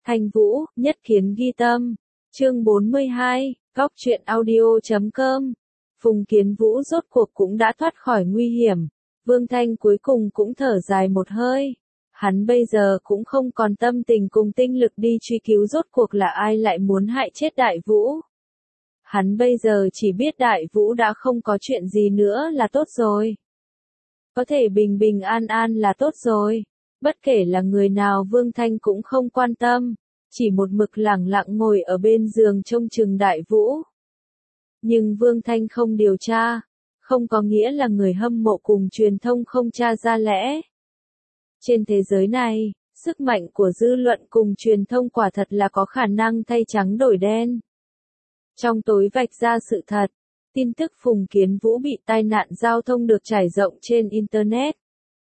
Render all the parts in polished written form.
Thanh Vũ, Nhất Kiến Ghi Tâm. Chương 42, Góc truyện audio.com. Phùng Kiến Vũ rốt cuộc cũng đã thoát khỏi nguy hiểm. Vương Thanh cuối cùng cũng thở dài một hơi. Hắn bây giờ cũng không còn tâm tình cùng tinh lực đi truy cứu rốt cuộc là ai lại muốn hại chết Đại Vũ. Hắn bây giờ chỉ biết Đại Vũ đã không có chuyện gì nữa là tốt rồi. Có thể bình bình an an là tốt rồi. Bất kể là người nào Vương Thanh cũng không quan tâm. Chỉ một mực lẳng lặng ngồi ở bên giường trông chừng Đại Vũ. Nhưng Vương Thanh không điều tra. Không có nghĩa là người hâm mộ cùng truyền thông không tra ra lẽ. Trên thế giới này, sức mạnh của dư luận cùng truyền thông quả thật là có khả năng thay trắng đổi đen. Trong tối vạch ra sự thật, tin tức Phùng Kiến Vũ bị tai nạn giao thông được trải rộng trên Internet.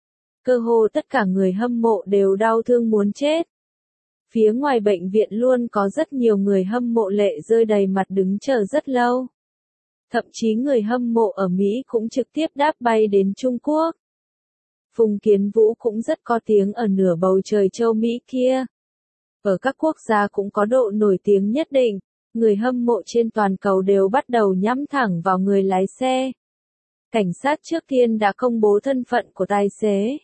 Cơ hồ tất cả người hâm mộ đều đau thương muốn chết. Phía ngoài bệnh viện luôn có rất nhiều người hâm mộ lệ rơi đầy mặt đứng chờ rất lâu. Thậm chí người hâm mộ ở Mỹ cũng trực tiếp đáp bay đến Trung Quốc. Phùng Kiến Vũ cũng rất có tiếng ở nửa bầu trời châu Mỹ kia. Ở các quốc gia cũng có độ nổi tiếng nhất định, người hâm mộ trên toàn cầu đều bắt đầu nhắm thẳng vào người lái xe. Cảnh sát trước tiên đã công bố thân phận của tài xế.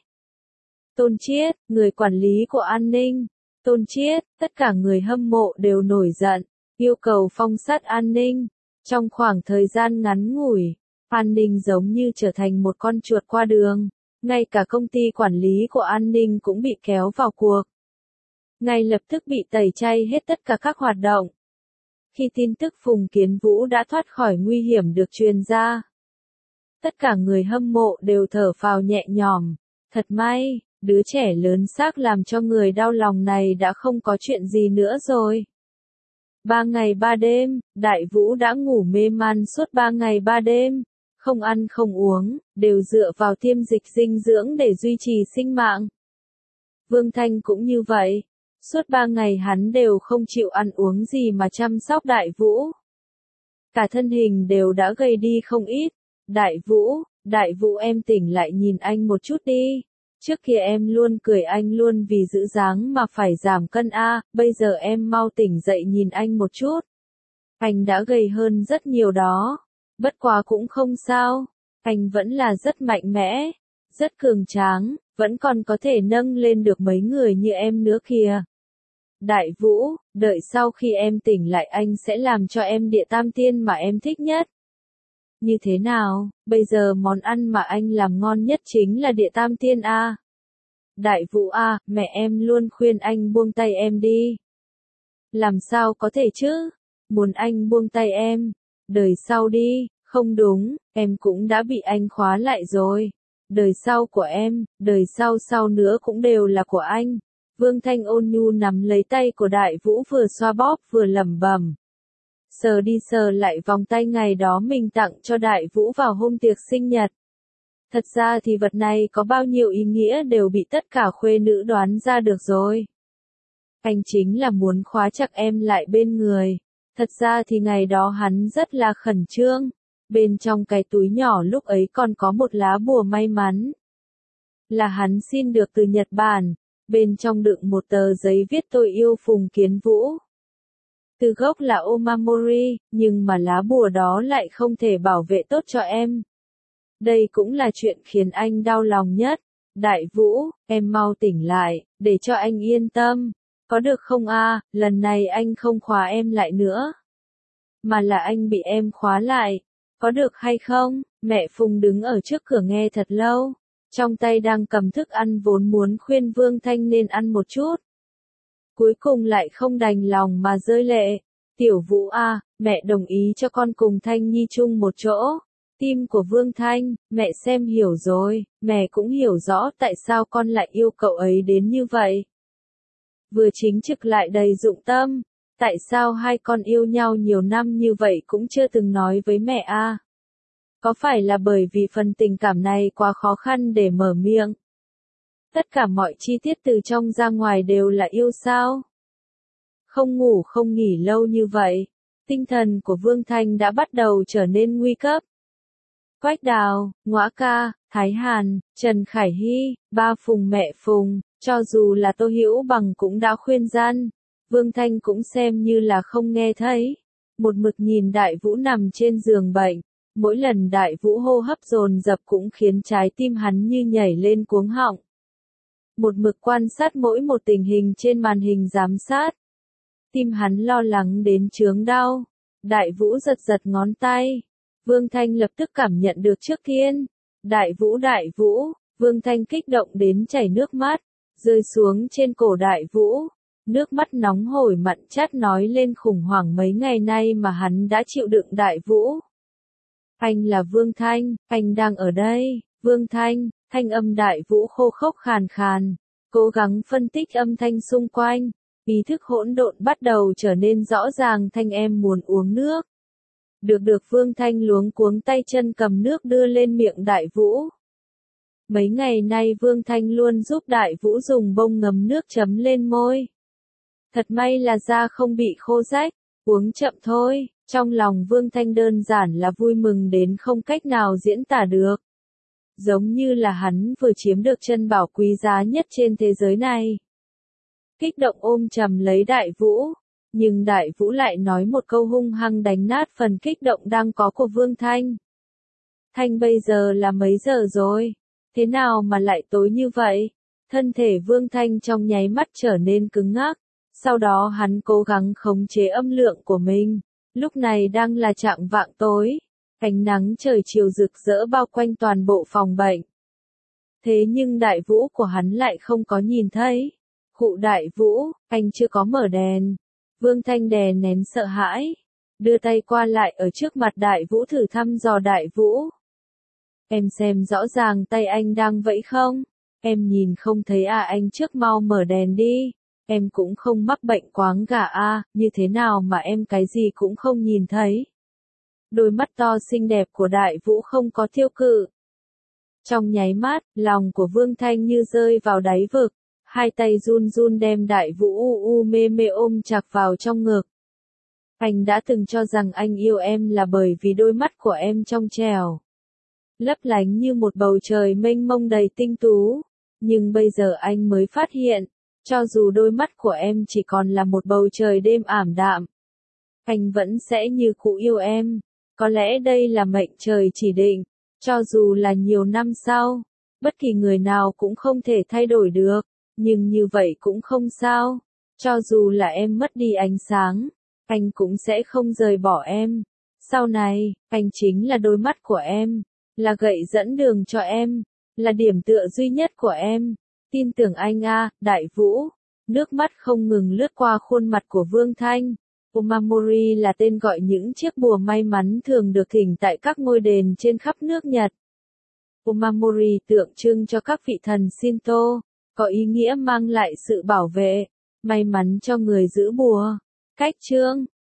Tôn Chiết, người quản lý của an ninh. Tôn Chiết, tất cả người hâm mộ đều nổi giận, yêu cầu phong sát an ninh. Trong khoảng thời gian ngắn ngủi, an ninh giống như trở thành một con chuột qua đường. Ngay cả công ty quản lý của an ninh cũng bị kéo vào cuộc. Ngay lập tức bị tẩy chay hết tất cả các hoạt động. Khi tin tức Phùng Kiến Vũ đã thoát khỏi nguy hiểm được truyền ra, tất cả người hâm mộ đều thở phào nhẹ nhõm. Thật may, đứa trẻ lớn xác làm cho người đau lòng này đã không có chuyện gì nữa rồi. 3 ngày 3 đêm, Đại Vũ đã ngủ mê man suốt 3 ngày 3 đêm. Không ăn không uống, đều dựa vào tiêm dịch dinh dưỡng để duy trì sinh mạng. Vương Thanh cũng như vậy. Suốt 3 ngày hắn đều không chịu ăn uống gì mà chăm sóc Đại Vũ. Cả thân hình đều đã gầy đi không ít. Đại Vũ em tỉnh lại nhìn anh một chút đi. Trước kia em luôn cười anh luôn vì giữ dáng mà phải giảm cân a, bây giờ em mau tỉnh dậy nhìn anh một chút. Anh đã gầy hơn rất nhiều đó. Bất quá cũng không sao, anh vẫn là rất mạnh mẽ, rất cường tráng, vẫn còn có thể nâng lên được mấy người như em nữa kìa. Đại Vũ, đợi sau khi em tỉnh lại anh sẽ làm cho em địa tam tiên mà em thích nhất. Như thế nào, bây giờ món ăn mà anh làm ngon nhất chính là địa tam tiên a. Đại Vũ a, mẹ em luôn khuyên anh buông tay em đi. Làm sao có thể chứ, muốn anh buông tay em. Đời sau đi, không đúng, em cũng đã bị anh khóa lại rồi. Đời sau của em, đời sau nữa cũng đều là của anh. Vương Thanh ôn nhu nắm lấy tay của Đại Vũ vừa xoa bóp vừa lẩm bẩm. Sờ đi sờ lại vòng tay ngày đó mình tặng cho Đại Vũ vào hôm tiệc sinh nhật. Thật ra thì vật này có bao nhiêu ý nghĩa đều bị tất cả khuê nữ đoán ra được rồi. Anh chính là muốn khóa chặt em lại bên người. Thật ra thì ngày đó hắn rất là khẩn trương. Bên trong cái túi nhỏ lúc ấy còn có một lá bùa may mắn. Là hắn xin được từ Nhật Bản. Bên trong đựng một tờ giấy viết tôi yêu Phùng Kiến Vũ. Từ gốc là Omamori, nhưng mà lá bùa đó lại không thể bảo vệ tốt cho em. Đây cũng là chuyện khiến anh đau lòng nhất. Đại Vũ, em mau tỉnh lại, để cho anh yên tâm. Có được không a? Lần này anh không khóa em lại nữa. Mà là anh bị em khóa lại. Có được hay không? Mẹ Phùng đứng ở trước cửa nghe thật lâu. Trong tay đang cầm thức ăn vốn muốn khuyên Vương Thanh nên ăn một chút. Cuối cùng lại không đành lòng mà rơi lệ. Tiểu Vũ a, mẹ đồng ý cho con cùng Thanh Nhi chung một chỗ. Tim của Vương Thanh, mẹ xem hiểu rồi, mẹ cũng hiểu rõ tại sao con lại yêu cậu ấy đến như vậy. Vừa chính trực lại đầy dụng tâm, tại sao hai con yêu nhau nhiều năm như vậy cũng chưa từng nói với mẹ a? Có phải là bởi vì phần tình cảm này quá khó khăn để mở miệng? Tất cả mọi chi tiết từ trong ra ngoài đều là yêu sao? Không ngủ không nghỉ lâu như vậy, tinh thần của Vương Thanh đã bắt đầu trở nên nguy cấp. Quách Đào, Ngõa Ca, Thái Hàn, Trần Khải Hy, ba Phùng mẹ Phùng, cho dù là Tô Hữu Bằng cũng đã khuyên gian. Vương Thanh cũng xem như là không nghe thấy. Một mực nhìn Đại Vũ nằm trên giường bệnh. Mỗi lần Đại Vũ hô hấp dồn dập cũng khiến trái tim hắn như nhảy lên cuống họng. Một mực quan sát mỗi một tình hình trên màn hình giám sát. Tim hắn lo lắng đến chướng đau. Đại Vũ giật giật ngón tay. Vương Thanh lập tức cảm nhận được trước tiên. Đại Vũ, Vương Thanh kích động đến chảy nước mắt, rơi xuống trên cổ Đại Vũ. Nước mắt nóng hổi mặn chát nói lên khủng hoảng mấy ngày nay mà hắn đã chịu đựng. Đại Vũ. Anh là Vương Thanh, anh đang ở đây. Vương Thanh, thanh âm Đại Vũ khô khốc khàn khàn, cố gắng phân tích âm thanh xung quanh. Ý thức hỗn độn bắt đầu trở nên rõ ràng. Thanh em muốn uống nước. Được Vương Thanh luống cuống tay chân cầm nước đưa lên miệng Đại Vũ. Mấy ngày nay Vương Thanh luôn giúp Đại Vũ dùng bông ngấm nước chấm lên môi. Thật may là da không bị khô rách, uống chậm thôi. Trong lòng Vương Thanh đơn giản là vui mừng đến không cách nào diễn tả được. Giống như là hắn vừa chiếm được chân bảo quý giá nhất trên thế giới này. Kích động ôm chầm lấy Đại Vũ, nhưng Đại Vũ lại nói một câu hung hăng đánh nát phần kích động đang có của Vương Thanh. Thanh bây giờ là mấy giờ rồi? Thế nào mà lại tối như vậy? Thân thể Vương Thanh trong nháy mắt trở nên cứng ngắc, sau đó hắn cố gắng khống chế âm lượng của mình. Lúc này đang là chạng vạng tối, ánh nắng trời chiều rực rỡ bao quanh toàn bộ phòng bệnh. Thế nhưng Đại Vũ của hắn lại không có nhìn thấy. Khụ Đại Vũ, anh chưa có mở đèn. Vương Thanh đè nén sợ hãi, đưa tay qua lại ở trước mặt Đại Vũ thử thăm dò Đại Vũ. Em xem rõ ràng tay anh đang vẫy không? Em nhìn không thấy à, anh trước mau mở đèn đi. Em cũng không mắc bệnh quáng gà à, như thế nào mà em cái gì cũng không nhìn thấy. Đôi mắt to xinh đẹp của Đại Vũ không có thiêu cự. Trong nháy mắt, lòng của Vương Thanh như rơi vào đáy vực. Hai tay run run đem Đại Vũ mê mê ôm chặt vào trong ngực. Anh đã từng cho rằng anh yêu em là bởi vì đôi mắt của em trong trẻo, lấp lánh như một bầu trời mênh mông đầy tinh tú. Nhưng bây giờ anh mới phát hiện, cho dù đôi mắt của em chỉ còn là một bầu trời đêm ảm đạm, anh vẫn sẽ như cũ yêu em. Có lẽ đây là mệnh trời chỉ định, cho dù là nhiều năm sau, bất kỳ người nào cũng không thể thay đổi được. Nhưng như vậy cũng không sao. Cho dù là em mất đi ánh sáng, anh cũng sẽ không rời bỏ em. Sau này, anh chính là đôi mắt của em, là gậy dẫn đường cho em, là điểm tựa duy nhất của em. Tin tưởng anh à, Đại Vũ. Nước mắt không ngừng lướt qua khuôn mặt của Vương Thanh. Omamori là tên gọi những chiếc bùa may mắn thường được thỉnh tại các ngôi đền trên khắp nước Nhật. Omamori tượng trưng cho các vị thần Shinto, có ý nghĩa mang lại sự bảo vệ, may mắn cho người giữ bùa. Cách chương